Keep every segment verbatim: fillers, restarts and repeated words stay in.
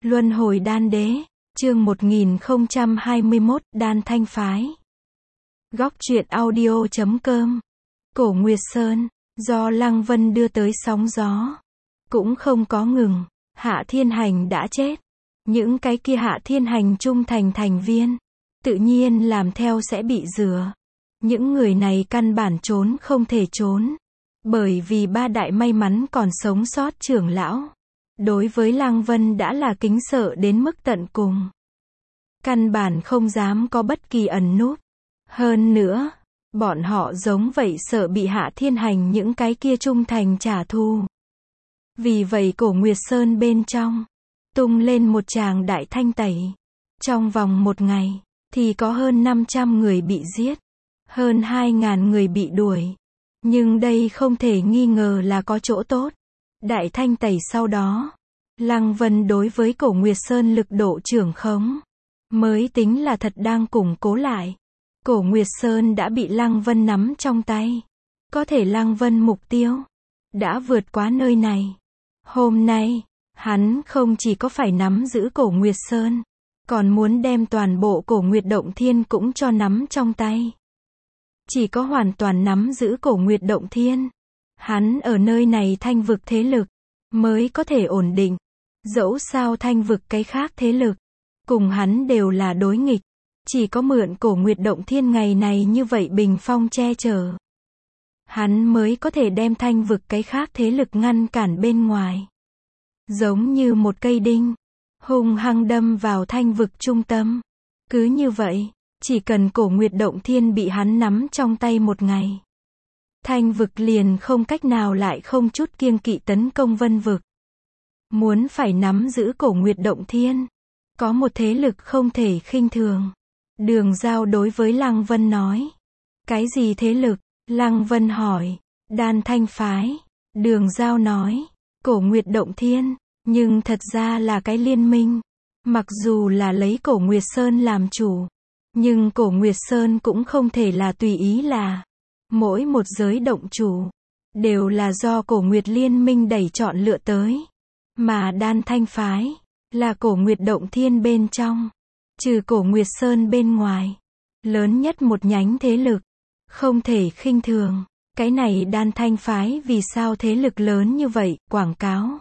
Luân hồi đan đế, chương một nghìn không trăm hai mươi mốt, đan thanh phái. Góc truyện audio chấm com. Cổ Nguyệt Sơn, do Lăng Vân đưa tới sóng gió. Cũng không có ngừng, Hạ Thiên Hành đã chết. Những cái kia Hạ Thiên Hành trung thành thành viên, tự nhiên làm theo sẽ bị rửa. Những người này căn bản trốn không thể trốn. Bởi vì ba đại may mắn còn sống sót trưởng lão, đối với Lăng Vân đã là kính sợ đến mức tận cùng. Căn bản không dám có bất kỳ ẩn núp. Hơn nữa, bọn họ giống vậy sợ bị Hạ Thiên Hành những cái kia trung thành trả thù. Vì vậy Cổ Nguyệt Sơn bên trong, tung lên một tràng đại thanh tẩy. Trong vòng một ngày, thì có hơn năm trăm người bị giết. Hơn hai nghìn người bị đuổi. Nhưng đây không thể nghi ngờ là có chỗ tốt. Đại thanh tẩy sau đó, Lăng Vân đối với Cổ Nguyệt Sơn lực độ trưởng khống, mới tính là thật đang củng cố lại. Cổ Nguyệt Sơn đã bị Lăng Vân nắm trong tay. Có thể Lăng Vân mục tiêu đã vượt quá nơi này. Hôm nay, hắn không chỉ có phải nắm giữ Cổ Nguyệt Sơn, còn muốn đem toàn bộ Cổ Nguyệt Động Thiên cũng cho nắm trong tay. Chỉ có hoàn toàn nắm giữ Cổ Nguyệt Động Thiên, hắn ở nơi này thanh vực thế lực mới có thể ổn định. Dẫu sao thanh vực cái khác thế lực cùng hắn đều là đối nghịch, chỉ có mượn Cổ Nguyệt Động Thiên ngày này như vậy bình phong che chở, hắn mới có thể đem thanh vực cái khác thế lực ngăn cản bên ngoài. Giống như một cây đinh hung hăng đâm vào thanh vực trung tâm. Cứ như vậy, chỉ cần Cổ Nguyệt Động Thiên bị hắn nắm trong tay một ngày, thanh vực liền không cách nào lại không chút kiêng kỵ tấn công vân vực. Muốn phải nắm giữ Cổ Nguyệt Động Thiên, có một thế lực không thể khinh thường. Đường Giao đối với Lăng Vân nói. Cái gì thế lực? Lăng Vân hỏi. Đan thanh phái. Đường Giao nói. Cổ Nguyệt Động Thiên, nhưng thật ra là cái liên minh. Mặc dù là lấy Cổ Nguyệt Sơn làm chủ, nhưng Cổ Nguyệt Sơn cũng không thể là tùy ý là. Mỗi một giới động chủ, đều là do Cổ Nguyệt Liên minh đẩy chọn lựa tới. Mà đan thanh phái, là Cổ Nguyệt Động Thiên bên trong, trừ Cổ Nguyệt Sơn bên ngoài, lớn nhất một nhánh thế lực, không thể khinh thường. Cái này đan thanh phái vì sao thế lực lớn như vậy, quảng cáo.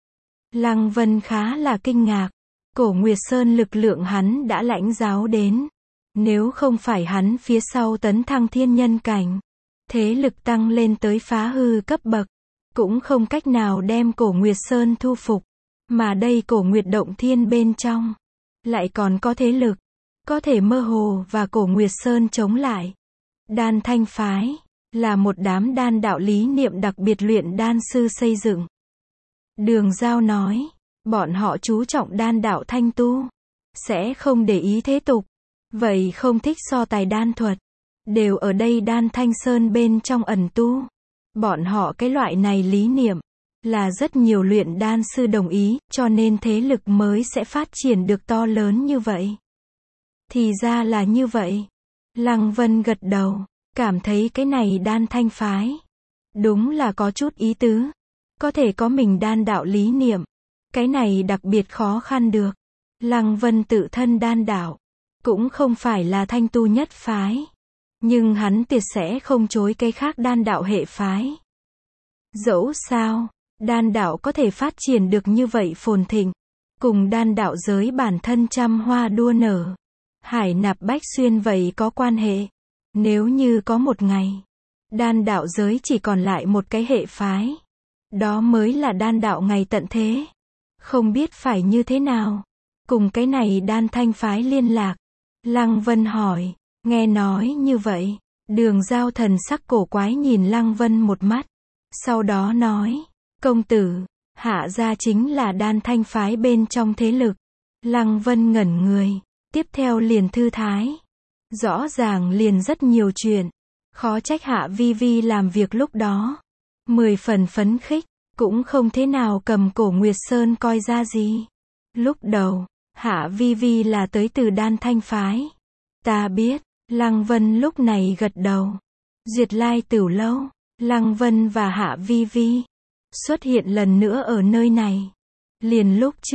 Lăng Vân khá là kinh ngạc, Cổ Nguyệt Sơn lực lượng hắn đã lãnh giáo đến. Nếu không phải hắn phía sau tấn thăng thiên nhân cảnh, thế lực tăng lên tới phá hư cấp bậc, cũng không cách nào đem Cổ Nguyệt Sơn thu phục. Mà đây Cổ Nguyệt Động Thiên bên trong, lại còn có thế lực, có thể mơ hồ và Cổ Nguyệt Sơn chống lại. Đan thanh phái, là một đám đan đạo lý niệm đặc biệt luyện đan sư xây dựng. Đường Giao nói, bọn họ chú trọng đan đạo thanh tu, sẽ không để ý thế tục, vậy không thích so tài đan thuật, đều ở đây đan thanh sơn bên trong ẩn tu. Bọn họ cái loại này lý niệm, là rất nhiều luyện đan sư đồng ý, cho nên thế lực mới sẽ phát triển được to lớn như vậy. Thì ra là như vậy. Lăng Vân gật đầu, cảm thấy cái này đan thanh phái, đúng là có chút ý tứ. Có thể có mình đan đạo lý niệm, cái này đặc biệt khó khăn được. Lăng Vân tự thân đan đạo, cũng không phải là thanh tu nhất phái. Nhưng hắn tuyệt sẽ không chối cái khác đan đạo hệ phái. Dẫu sao, đan đạo có thể phát triển được như vậy phồn thịnh, cùng đan đạo giới bản thân trăm hoa đua nở, hải nạp bách xuyên vậy có quan hệ. Nếu như có một ngày, đan đạo giới chỉ còn lại một cái hệ phái, đó mới là đan đạo ngày tận thế. Không biết phải như thế nào, cùng cái này đan thanh phái liên lạc. Lăng Vân hỏi, nghe nói như vậy, Đường Giao thần sắc cổ quái nhìn Lăng Vân một mắt, sau đó nói, công tử, Hạ gia chính là đan thanh phái bên trong thế lực. Lăng Vân ngẩn người, tiếp theo liền thư thái. Rõ ràng liền rất nhiều chuyện, khó trách Hạ Vi Vi làm việc lúc đó mười phần phấn khích, cũng không thế nào cầm Cổ Nguyệt Sơn coi ra gì. Lúc đầu, Hạ Vi Vi là tới từ đan thanh phái. Ta biết. Lăng Vân lúc này gật đầu. Duyệt Lai Tửu Lâu, Lăng Vân và Hạ Vi Vi xuất hiện lần nữa ở nơi này. Liền lúc trước,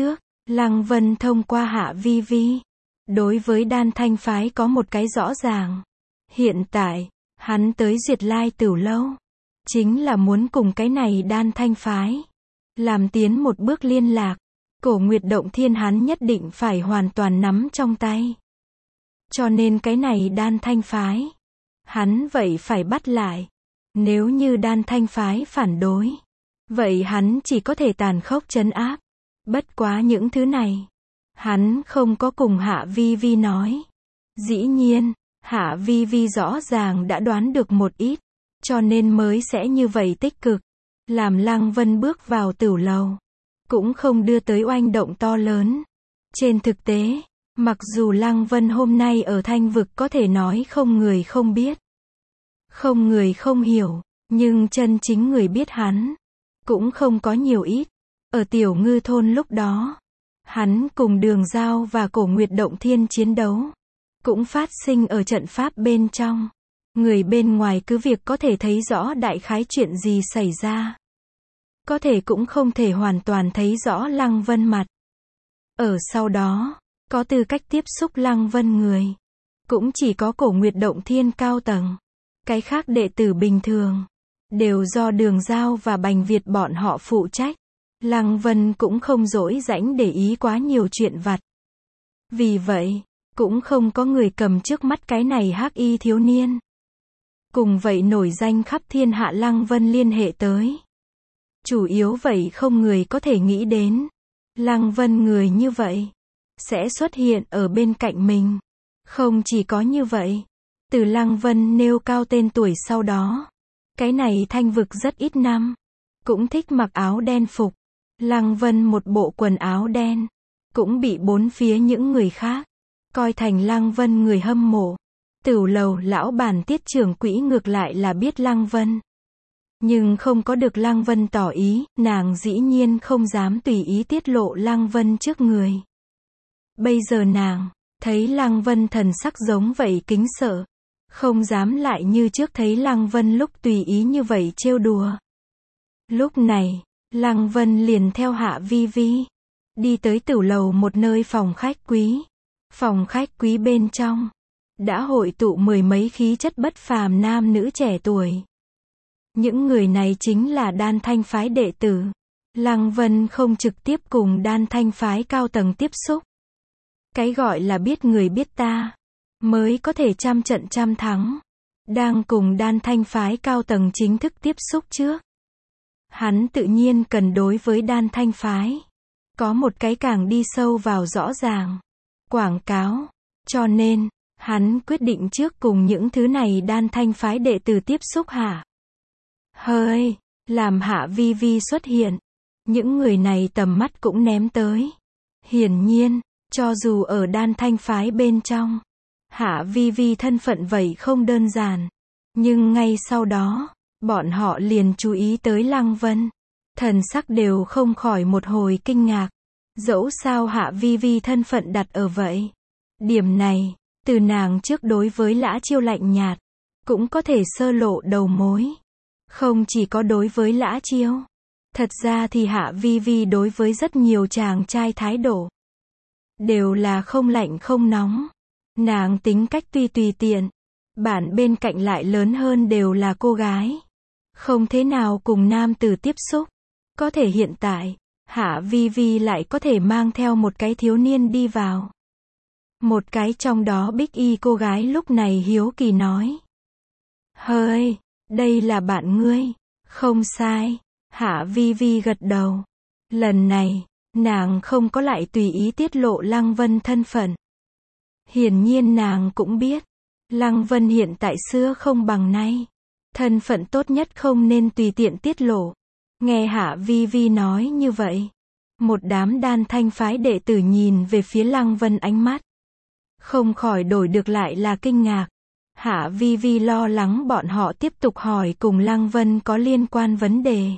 Lăng Vân thông qua Hạ Vi Vi, đối với Đan Thanh phái có một cái rõ ràng. Hiện tại, hắn tới Duyệt Lai Tửu Lâu, chính là muốn cùng cái này Đan Thanh phái làm tiến một bước liên lạc. Cổ Nguyệt Động Thiên hắn nhất định phải hoàn toàn nắm trong tay. Cho nên cái này Đan Thanh phái, hắn vậy phải bắt lại. Nếu như Đan Thanh phái phản đối, vậy hắn chỉ có thể tàn khốc trấn áp. Bất quá những thứ này, hắn không có cùng Hạ Vi Vi nói. Dĩ nhiên, Hạ Vi Vi rõ ràng đã đoán được một ít, cho nên mới sẽ như vậy tích cực. Làm Lăng Vân bước vào Tửu Lầu, cũng không đưa tới oanh động to lớn. Trên thực tế, mặc dù Lăng Vân hôm nay ở Thanh Vực có thể nói không người không biết, không người không hiểu, nhưng chân chính người biết hắn cũng không có nhiều ít. Ở Tiểu Ngư Thôn lúc đó, hắn cùng Đường Giao và Cổ Nguyệt Động Thiên chiến đấu, cũng phát sinh ở trận pháp bên trong. Người bên ngoài cứ việc có thể thấy rõ đại khái chuyện gì xảy ra, có thể cũng không thể hoàn toàn thấy rõ Lăng Vân mặt. Ở sau đó, có tư cách tiếp xúc Lăng Vân người, cũng chỉ có Cổ Nguyệt Động Thiên cao tầng. Cái khác đệ tử bình thường, đều do Đường Giao và Bành Việt bọn họ phụ trách. Lăng Vân cũng không rỗi rãnh để ý quá nhiều chuyện vặt. Vì vậy, cũng không có người cầm trước mắt cái này hắc y thiếu niên. Cùng vậy nổi danh khắp thiên hạ Lăng Vân liên hệ tới. Chủ yếu vậy không người có thể nghĩ đến. Lăng Vân người như vậy, sẽ xuất hiện ở bên cạnh mình. Không chỉ có như vậy, từ Lăng Vân nêu cao tên tuổi sau đó, cái này Thanh Vực rất ít năm, cũng thích mặc áo đen phục. Lăng Vân một bộ quần áo đen, cũng bị bốn phía những người khác coi thành Lăng Vân người hâm mộ. Tửu Lầu lão bản Tiết trưởng quỹ ngược lại là biết Lăng Vân, nhưng không có được Lăng Vân tỏ ý, nàng dĩ nhiên không dám tùy ý tiết lộ Lăng Vân trước người. Bây giờ nàng thấy Lăng Vân thần sắc giống vậy kính sợ, không dám lại như trước thấy Lăng Vân lúc tùy ý như vậy trêu đùa. Lúc này, Lăng Vân liền theo Hạ Vi Vi, đi tới Tửu Lầu một nơi phòng khách quý. Phòng khách quý bên trong, đã hội tụ mười mấy khí chất bất phàm nam nữ trẻ tuổi. Những người này chính là Đan Thanh phái đệ tử. Lăng Vân không trực tiếp cùng Đan Thanh phái cao tầng tiếp xúc. Cái gọi là biết người biết ta, mới có thể trăm trận trăm thắng. Đang cùng Đan Thanh phái cao tầng chính thức tiếp xúc trước, hắn tự nhiên cần đối với Đan Thanh phái có một cái càng đi sâu vào rõ ràng quảng cáo. Cho nên, hắn quyết định trước cùng những thứ này Đan Thanh phái đệ tử tiếp xúc hả? Hơi, làm Hạ Vi Vi xuất hiện, những người này tầm mắt cũng ném tới. Hiển nhiên, cho dù ở Đan Thanh phái bên trong, Hạ Vi Vi thân phận vậy không đơn giản, nhưng ngay sau đó, bọn họ liền chú ý tới Lăng Vân. Thần sắc đều không khỏi một hồi kinh ngạc. Dẫu sao Hạ Vi Vi thân phận đặt ở vậy. Điểm này, từ nàng trước đối với Lã Chiêu lạnh nhạt, cũng có thể sơ lộ đầu mối. Không chỉ có đối với Lã Chiêu. Thật ra thì Hạ Vi Vi đối với rất nhiều chàng trai thái độ, đều là không lạnh không nóng. Nàng tính cách tuy tùy tiện, bản bên cạnh lại lớn hơn đều là cô gái. Không thế nào cùng nam tử tiếp xúc. Có thể hiện tại, Hạ Vi Vi lại có thể mang theo một cái thiếu niên đi vào. Một cái trong đó bích y cô gái lúc này hiếu kỳ nói. Hơi, đây là bạn ngươi. Không sai. Hạ Vi Vi gật đầu. Lần này, nàng không có lại tùy ý tiết lộ Lăng Vân thân phận. Hiển nhiên nàng cũng biết, Lăng Vân hiện tại xưa không bằng nay. Thân phận tốt nhất không nên tùy tiện tiết lộ. Nghe Hạ Vi Vi nói như vậy, một đám Đan Thanh phái đệ tử nhìn về phía Lăng Vân ánh mắt, không khỏi đổi được lại là kinh ngạc. Hạ Vi Vi lo lắng bọn họ tiếp tục hỏi cùng Lăng Vân có liên quan vấn đề.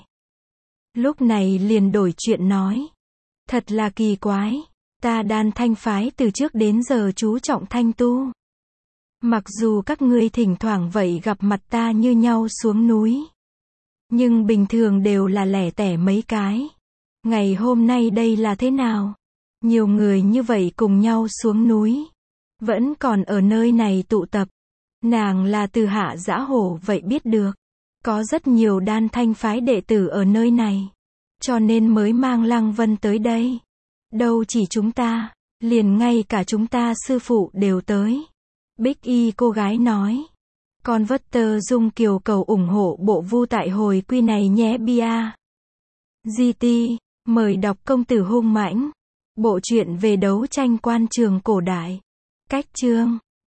Lúc này liền đổi chuyện nói. Thật là kỳ quái, ta Đan Thanh phái từ trước đến giờ chú trọng thanh tu. Mặc dù các ngươi thỉnh thoảng vậy gặp mặt ta như nhau xuống núi, nhưng bình thường đều là lẻ tẻ mấy cái. Ngày hôm nay đây là thế nào? Nhiều người như vậy cùng nhau xuống núi. Vẫn còn ở nơi này tụ tập. Nàng là từ Hạ Giã Hổ vậy biết được. Có rất nhiều Đan Thanh phái đệ tử ở nơi này. Cho nên mới mang Lăng Vân tới đây. Đâu chỉ chúng ta, liền ngay cả chúng ta sư phụ đều tới. Bích Y cô gái nói. Con vất tơ dung kiều cầu ủng hộ bộ vu tại hồi quy này nhé bia. giê tê, mời đọc Công tử hung mãnh. Bộ truyện về đấu tranh quan trường cổ đại. Cách chương